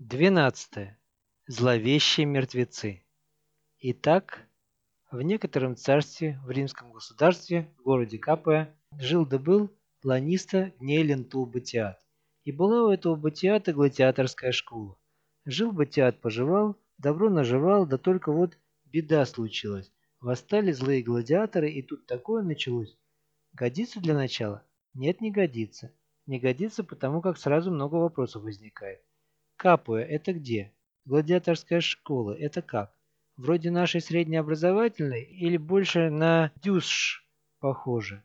12. Зловещие мертвецы. Итак, в некотором царстве в римском государстве, в городе Капуя, жил да был планиста Гнейлен Тул Батиат. И была у этого Батиата гладиаторская школа. Жил Батиат, поживал, добро наживал, да только вот беда случилась. Восстали злые гладиаторы, и тут такое началось. Годится для начала? Нет, не годится. Не годится, потому как сразу много вопросов возникает. Капуя– это где? Гладиаторская школа– это как? Вроде нашей среднеобразовательной или больше на дюсш похоже?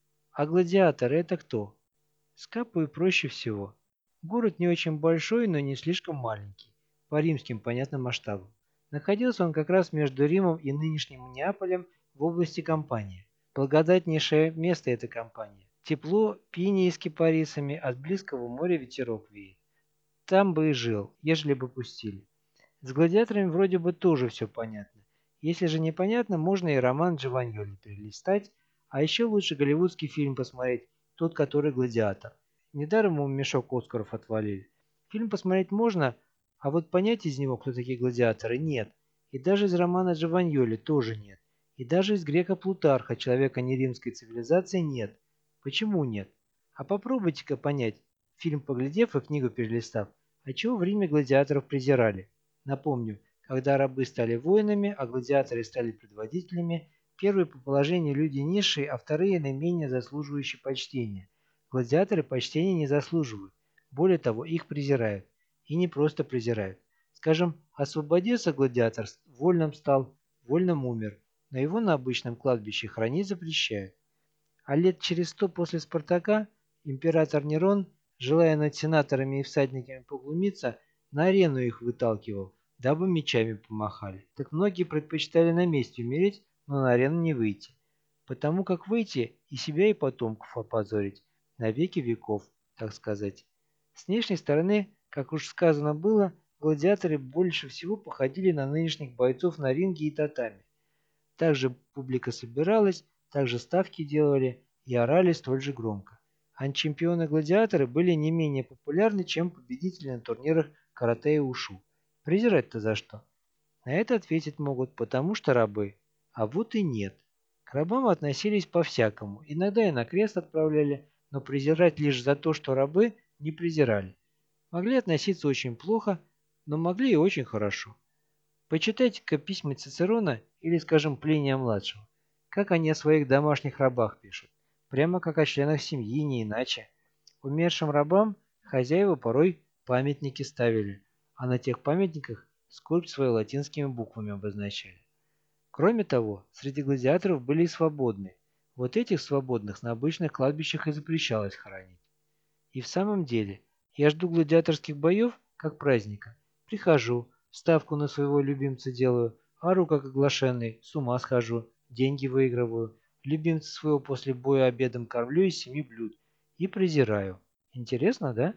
А гладиаторы– это кто? С Капуей проще всего. Город не очень большой, но не слишком маленький. По римским понятным масштабам. Находился он как раз между Римом и нынешним Неаполем в области Кампании. Благодатнейшее место эта Кампания. Тепло, пинии с кипарисами, от близкого моря ветерок веет. Там бы и жил, ежели бы пустили. С гладиаторами вроде бы тоже все понятно. Если же непонятно, можно и роман Джованьоли перелистать, а еще лучше голливудский фильм посмотреть, тот, который «Гладиатор». Недаром ему мешок Оскаров отвалили. Фильм посмотреть можно, а вот понять из него, кто такие гладиаторы, нет. И даже из романа Джованьоли тоже нет. И даже из грека Плутарха, человека неримской цивилизации, нет. Почему нет? А попробуйте-ка понять, фильм поглядев и книгу перелистав, а чего в Риме гладиаторов презирали? Напомню, когда рабы стали воинами, а гладиаторы стали предводителями, первые по положению люди низшие, а вторые наименее заслуживающие почтения. Гладиаторы почтения не заслуживают. Более того, их презирают. И не просто презирают. Скажем, освободился гладиатор, вольным стал, вольным умер, но его на обычном кладбище хранить запрещают. А лет через 100 после Спартака император Нерон, желая над сенаторами и всадниками поглумиться, на арену их выталкивал, дабы мечами помахали. Так многие предпочитали на месте умереть, но на арену не выйти. Потому как выйти и себя, и потомков опозорить. На веки веков, так сказать. С внешней стороны, как уж сказано было, гладиаторы больше всего походили на нынешних бойцов на ринге и татами. Также публика собиралась, также ставки делали и орали столь же громко. А чемпионы-гладиаторы были не менее популярны, чем победители на турнирах карате и ушу. Презирать-то за что? На это ответить могут, потому что рабы. А вот и нет. К рабам относились по-всякому, иногда и на крест отправляли, но презирать лишь за то, что рабы, не презирали. Могли относиться очень плохо, но могли и очень хорошо. Почитайте-ка письма Цицерона или, скажем, Плиния-младшего. Как они о своих домашних рабах пишут. Прямо как о членах семьи, не иначе. Умершим рабам хозяева порой памятники ставили, а на тех памятниках скорбь свою латинскими буквами обозначали. Кроме того, среди гладиаторов были и свободные. Вот этих свободных на обычных кладбищах и запрещалось хоронить. И в самом деле, я жду гладиаторских боев, как праздника. Прихожу, ставку на своего любимца делаю, ору как оглашенный, с ума схожу, деньги выигрываю, любимца своего после боя обедом кормлю из 7 блюд и презираю. Интересно, да?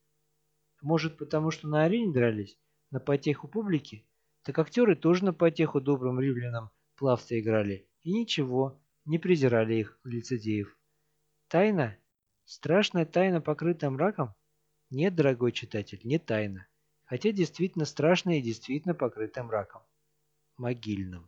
Может, потому что на арене дрались? На потеху публики? Так актеры тоже на потеху добрым римлянам плавцы играли. И ничего, не презирали их, лицедеев. Тайна? Страшная тайна, покрытая мраком? Нет, дорогой читатель, не тайна. Хотя действительно страшная и действительно покрытая мраком. Могильным.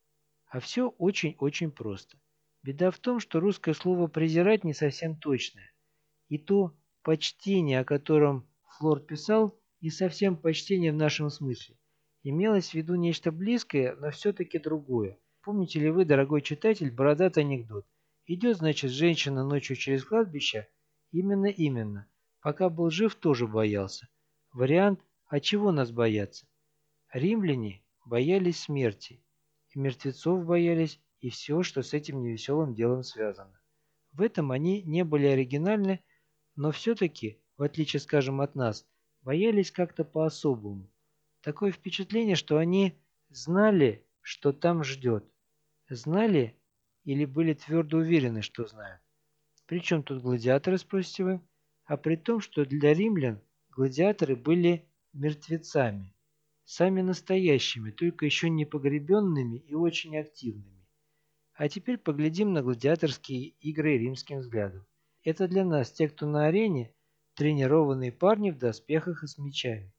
А все очень-очень просто. Беда в том, что русское слово «презирать» не совсем точное. И то почтение, о котором Флор писал, не совсем почтение в нашем смысле. Имелось в виду нечто близкое, но все-таки другое. Помните ли вы, дорогой читатель, бородатый анекдот? Идет, значит, женщина ночью через кладбище? Именно. Пока был жив, тоже боялся. Вариант «А чего нас бояться?» Римляне боялись смерти. И мертвецов боялись, и все, что с этим невеселым делом связано. В этом они не были оригинальны, но все-таки, в отличие, скажем, от нас, боялись как-то по-особому. Такое впечатление, что они знали, что там ждет. Знали или были твердо уверены, что знают. Причем тут гладиаторы, спросите вы? А при том, что для римлян гладиаторы были мертвецами. Сами настоящими, только еще не погребенными и очень активными. А теперь поглядим на гладиаторские игры римским взглядом. Это для нас, те, кто на арене, тренированные парни в доспехах и с мечами.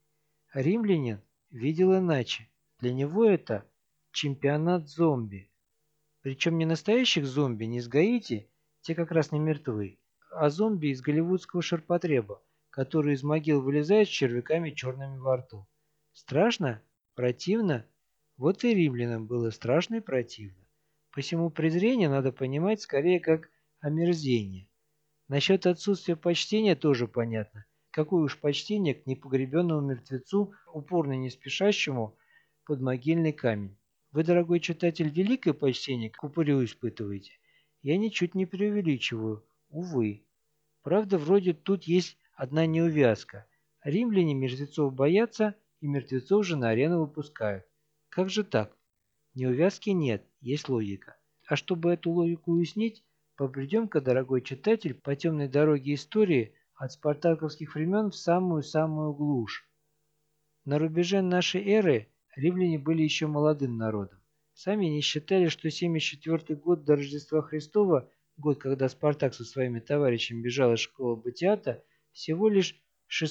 Римлянин видел иначе. Для него это чемпионат зомби. Причем не настоящих зомби, не с Гаити, те как раз не мертвы, а зомби из голливудского ширпотреба, которые из могил вылезают с червяками черными во рту. Страшно? Противно? Вот и римлянам было страшно и противно. Посему презрение надо понимать скорее как омерзение. Насчет отсутствия почтения тоже понятно. Какое уж почтение к непогребенному мертвецу, упорно не спешащему под могильный камень. Вы, дорогой читатель, великое почтение к упырю испытываете? Я ничуть не преувеличиваю, увы. Правда, вроде тут есть одна неувязка. Римляне мертвецов боятся и мертвецов же на арену выпускают. Как же так? Неувязки нет, есть логика. А чтобы эту логику уяснить, побредем-ка, дорогой читатель, по темной дороге истории от спартаковских времен в самую-самую глушь. На рубеже нашей эры римляне были еще молодым народом. Сами не считали, что 74-й год до Рождества Христова, год, когда Спартак со своими товарищами бежал из школы Батиата, всего лишь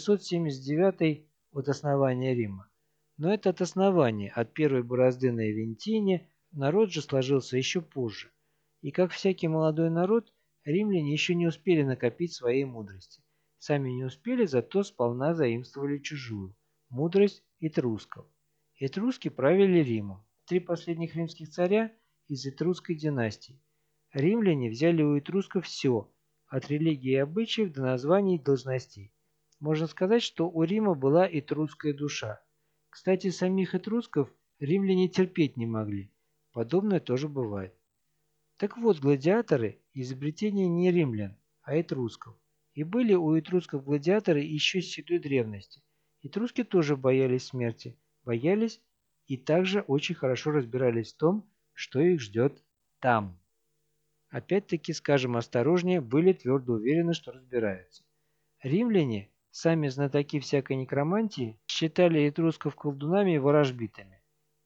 679-й от основания Рима. Но это от основания, от первой борозды на Авентине, народ же сложился еще позже. И как всякий молодой народ, римляне еще не успели накопить своей мудрости. Сами не успели, зато сполна заимствовали чужую мудрость этрусков. Этруски правили Римом. Три последних римских царя из этрусской династии. Римляне взяли у этрусков все, от религии и обычаев до названий и должностей. Можно сказать, что у Рима была этрусская душа. Кстати, самих этрусков римляне терпеть не могли. Подобное тоже бывает. Так вот, гладиаторы – изобретение не римлян, а этрусков. И были у этрусков гладиаторы еще с седой древности. Этруски тоже боялись смерти, боялись и также очень хорошо разбирались в том, что их ждет там. Опять-таки, скажем осторожнее, были твердо уверены, что разбираются. Римляне, сами знатоки всякой некромантии, считали этрусков колдунами и ворожбитами.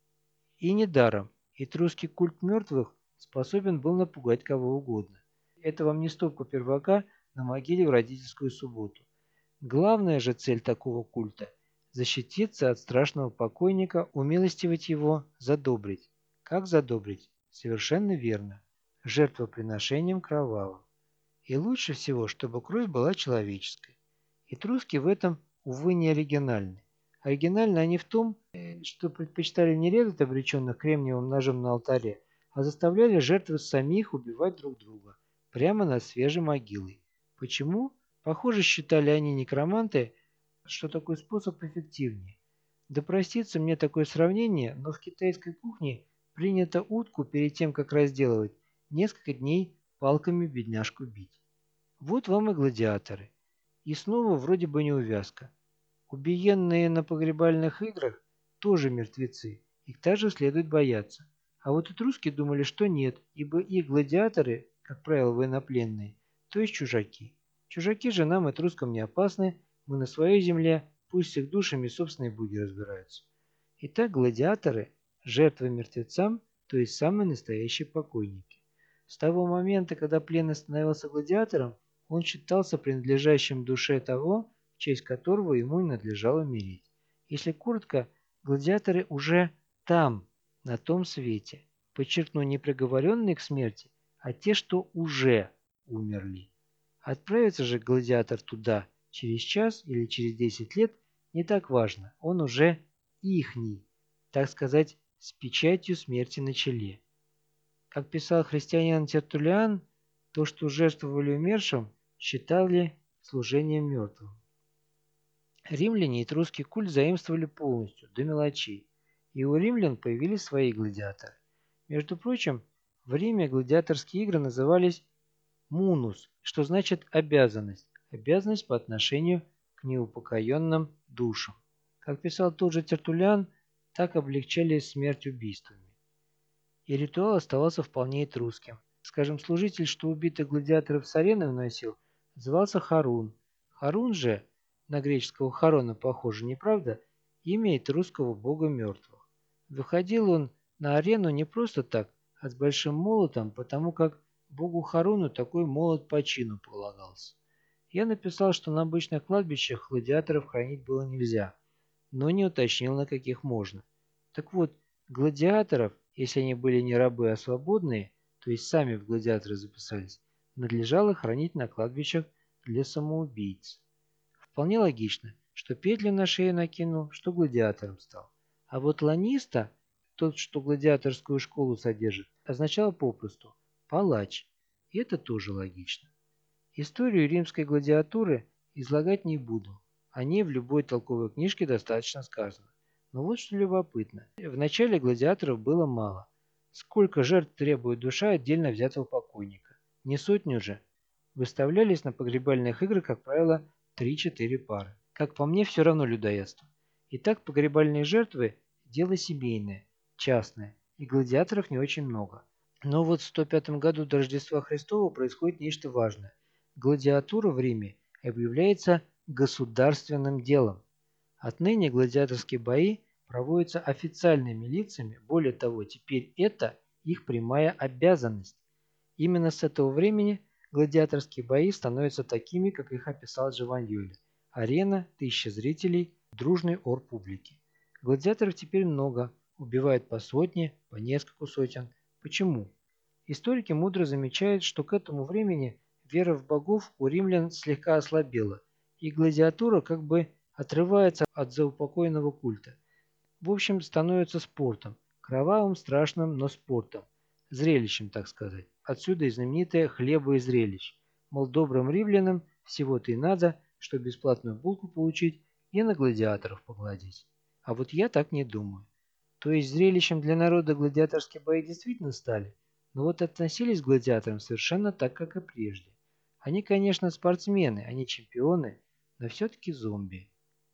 И недаром. Этрусский культ мертвых способен был напугать кого угодно. Это вам не стопку первака на могиле в родительскую субботу. Главная же цель такого культа – защититься от страшного покойника, умилостивить его, задобрить. Как задобрить? Совершенно верно. Жертвоприношением кровавым. И лучше всего, чтобы кровь была человеческой. Этруски в этом, увы, не оригинальны. Оригинальны они в том, что предпочитали не резать обреченных кремниевым ножом на алтаре, а заставляли жертвы самих убивать друг друга, прямо над свежей могилой. Почему? Похоже, считали они некроманты, что такой способ эффективнее. Да простится мне такое сравнение, но в китайской кухне принято утку перед тем, как разделывать, несколько дней палками бедняжку бить. Вот вам и гладиаторы. И снова вроде бы неувязка. Убиенные на погребальных играх тоже мертвецы, их также следует бояться. А вот этруски думали, что нет, ибо их гладиаторы, как правило, военнопленные, то есть чужаки. Чужаки же нам, этрускам, не опасны, мы на своей земле, пусть с их душами собственные боги разбираются. Итак, гладиаторы – жертвы мертвецам, то есть самые настоящие покойники. С того момента, когда пленный становился гладиатором, он считался принадлежащим душе того, в честь которого ему и надлежало умереть. Если коротко, гладиаторы уже там, на том свете. Подчеркну, не приговоренные к смерти, а те, что уже умерли. Отправится же гладиатор туда через час или через 10 лет, не так важно, он уже ихний, так сказать, с печатью смерти на челе. Как писал христианин Тертуллиан, то, что жертвовали умершим, считали служением мертвым. Римляне и этрусский культ заимствовали полностью, до мелочей, и у римлян появились свои гладиаторы. Между прочим, в Риме гладиаторские игры назывались «мунус», что значит «обязанность», обязанность по отношению к неупокоенным душам. Как писал тот же Тертуллиан, так облегчали смерть убийствами. И ритуал оставался вполне этрусским. Скажем, служитель, что убитых гладиаторов с арены вносил, назывался Харун. Харун же, на греческого Харона похоже, не правда, имя этрусского бога мертвых. Выходил он на арену не просто так, а с большим молотом, потому как богу Харуну такой молот по чину полагался. Я написал, что на обычных кладбищах гладиаторов хранить было нельзя. но не уточнил, на каких можно. Так вот, гладиаторов, если они были не рабы, а свободные, то есть сами в гладиаторы записались, надлежало хранить на кладбищах для самоубийц. Вполне логично, что петлю на шею накинул, что гладиатором стал. А вот ланиста, тот, что гладиаторскую школу содержит, означало попросту «палач». И это тоже логично. Историю римской гладиатуры излагать не буду. О ней в любой толковой книжке достаточно сказано. Но вот что любопытно. В начале гладиаторов было мало. Сколько жертв требует душа отдельно взятого покойника? Не сотню же. Выставлялись на погребальных играх, как правило, 3-4 пары. Как по мне, все равно людоедство. Итак, погребальные жертвы – дело семейное, частное, и гладиаторов не очень много. Но вот в 105 году до Рождества Христова происходит нечто важное. Гладиатура в Риме объявляется государственным делом. Отныне гладиаторские бои проводятся официальными лицами, более того, теперь это их прямая обязанность. Именно с этого времени гладиаторские бои становятся такими, как их описал Джованьоли. Арена, 1000 зрителей, дружный ор публики. Гладиаторов теперь много, убивают по сотне, по нескольку сотен. Почему? Историки мудро замечают, что к этому времени вера в богов у римлян слегка ослабела, и гладиатура как бы отрывается от заупокойного культа. В общем, становится спортом. Кровавым, страшным, но спортом. Зрелищем, так сказать. Отсюда и знаменитое «хлеба и зрелищ». Мол, добрым римлянам всего-то и надо, чтобы бесплатную булку получить и на гладиаторов погладить. А вот я так не думаю. То есть зрелищем для народа гладиаторские бои действительно стали, но вот относились к гладиаторам совершенно так, как и прежде. Они, конечно, спортсмены, они чемпионы, но все-таки зомби.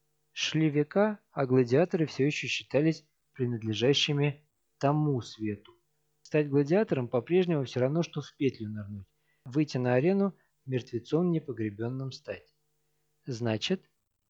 Шли века, а гладиаторы все еще считались принадлежащими тому свету. Стать гладиатором по-прежнему все равно, что в петлю нырнуть. Выйти на арену, мертвецом непогребенным стать. Значит,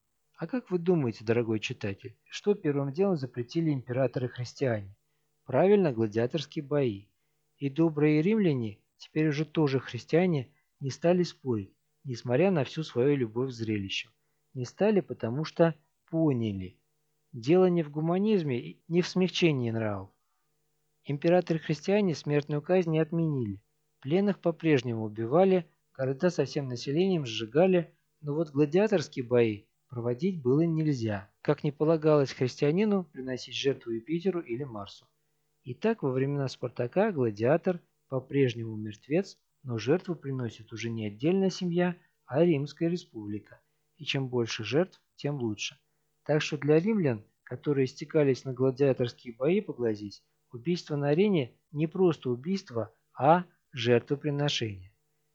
а как вы думаете, дорогой читатель, что первым делом запретили императоры-христиане? Правильно, гладиаторские бои. И добрые римляне, теперь уже тоже христиане, не стали спорить, несмотря на всю свою любовь к зрелищам. Не стали, потому что поняли. Дело не в гуманизме, не в смягчении нравов. Императоры-христиане смертную казнь не отменили. Пленных по-прежнему убивали, города со всем населением сжигали, но вот гладиаторские бои проводить было нельзя, как не полагалось христианину приносить жертву Юпитеру или Марсу. Итак, во времена Спартака гладиатор по-прежнему мертвец, но жертву приносит уже не отдельная семья, а Римская республика. И чем больше жертв, тем лучше. Так что для римлян, которые стекались на гладиаторские бои поглазеть, убийство на арене не просто убийство, а жертвоприношение.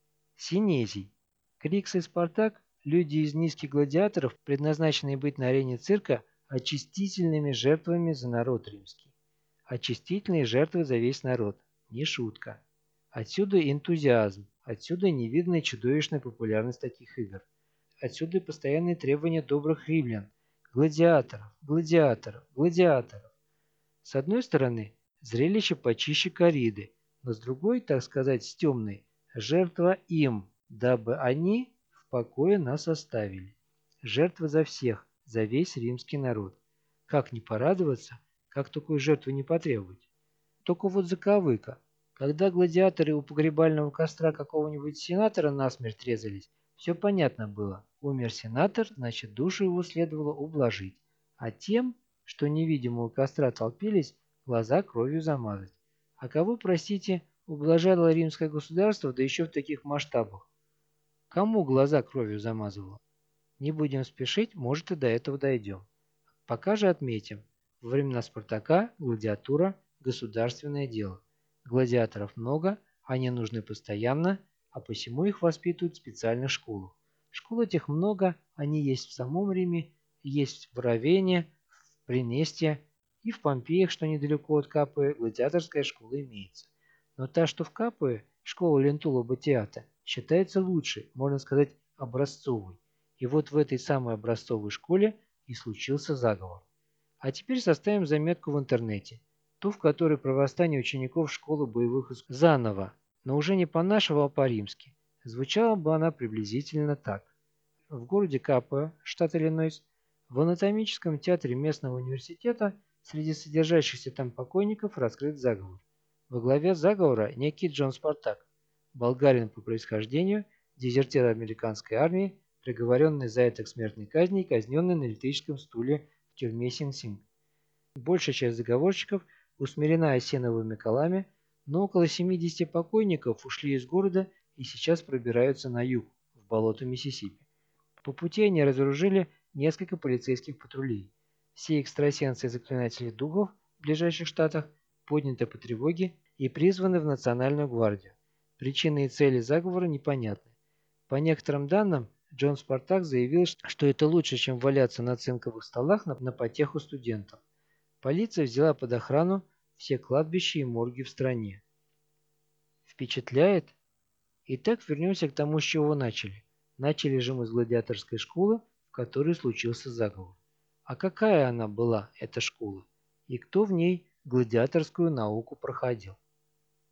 Синезий. Крикс и Спартак – люди из низких гладиаторов, предназначенные быть на арене цирка очистительными жертвами за народ римский. Очистительные жертвы за весь народ. Не шутка. Отсюда энтузиазм, отсюда невиданная чудовищная популярность таких игр. Отсюда и постоянные требования добрых римлян. Гладиаторов, гладиаторов, гладиаторов. С одной стороны, зрелище почище кориды, но с другой, так сказать, с темной, жертва им, дабы они в покое нас оставили. Жертва за всех, за весь римский народ. Как не порадоваться, как такой жертвы не потребовать? Только вот заковыка. Когда гладиаторы у погребального костра какого-нибудь сенатора насмерть резались, все понятно было. Умер сенатор, значит душу его следовало ублажить. А тем, что невидимо у костра толпились, глаза кровью замазать. А кого, простите, ублажало римское государство, да еще в таких масштабах? Кому глаза кровью замазывало? Не будем спешить, может и до этого дойдем. Пока же отметим, во времена Спартака гладиатура – государственное дело. Гладиаторов много, они нужны постоянно, а посему их воспитывают в специальных школах. Школ этих много, они есть в самом Риме, есть в Равенне, в Пренесте и в Помпеях, что недалеко от Капы, гладиаторская школа имеется. Но та, что в Капы, школа Лентула Батиата, считается лучшей, можно сказать, образцовой. И вот в этой самой образцовой школе и случился заговор. А теперь составим заметку в интернете, ту, в которой про восстание учеников школы боевых искусств заново, но уже не по-нашему, а по-римски. Звучала бы она приблизительно так. В городе Капа, штат Иллинойс, В анатомическом театре местного университета среди содержащихся там покойников раскрыт заговор. Во главе заговора некий Джон Спартак, болгарин по происхождению, дезертир американской армии, приговоренный за это к смертной казни и казненный на электрическом стуле в тюрьме Синг-Синг. Большая часть заговорщиков усмирена осиновыми колами, но около 70 покойников ушли из города и сейчас пробираются на юг, в болото Миссисипи. По пути они разоружили несколько полицейских патрулей. Все экстрасенсы и заклинатели духов в ближайших штатах подняты по тревоге и призваны в Национальную гвардию. Причины и цели заговора непонятны. По некоторым данным, Джон Спартак заявил, что это лучше, чем валяться на цинковых столах на потеху студентам. Полиция взяла под охрану все кладбища и морги в стране. Впечатляет? Итак, вернемся к тому, с чего начали. Начали же мы с гладиаторской школы, в которой случился заговор. А какая она была, эта школа? И кто в ней гладиаторскую науку проходил?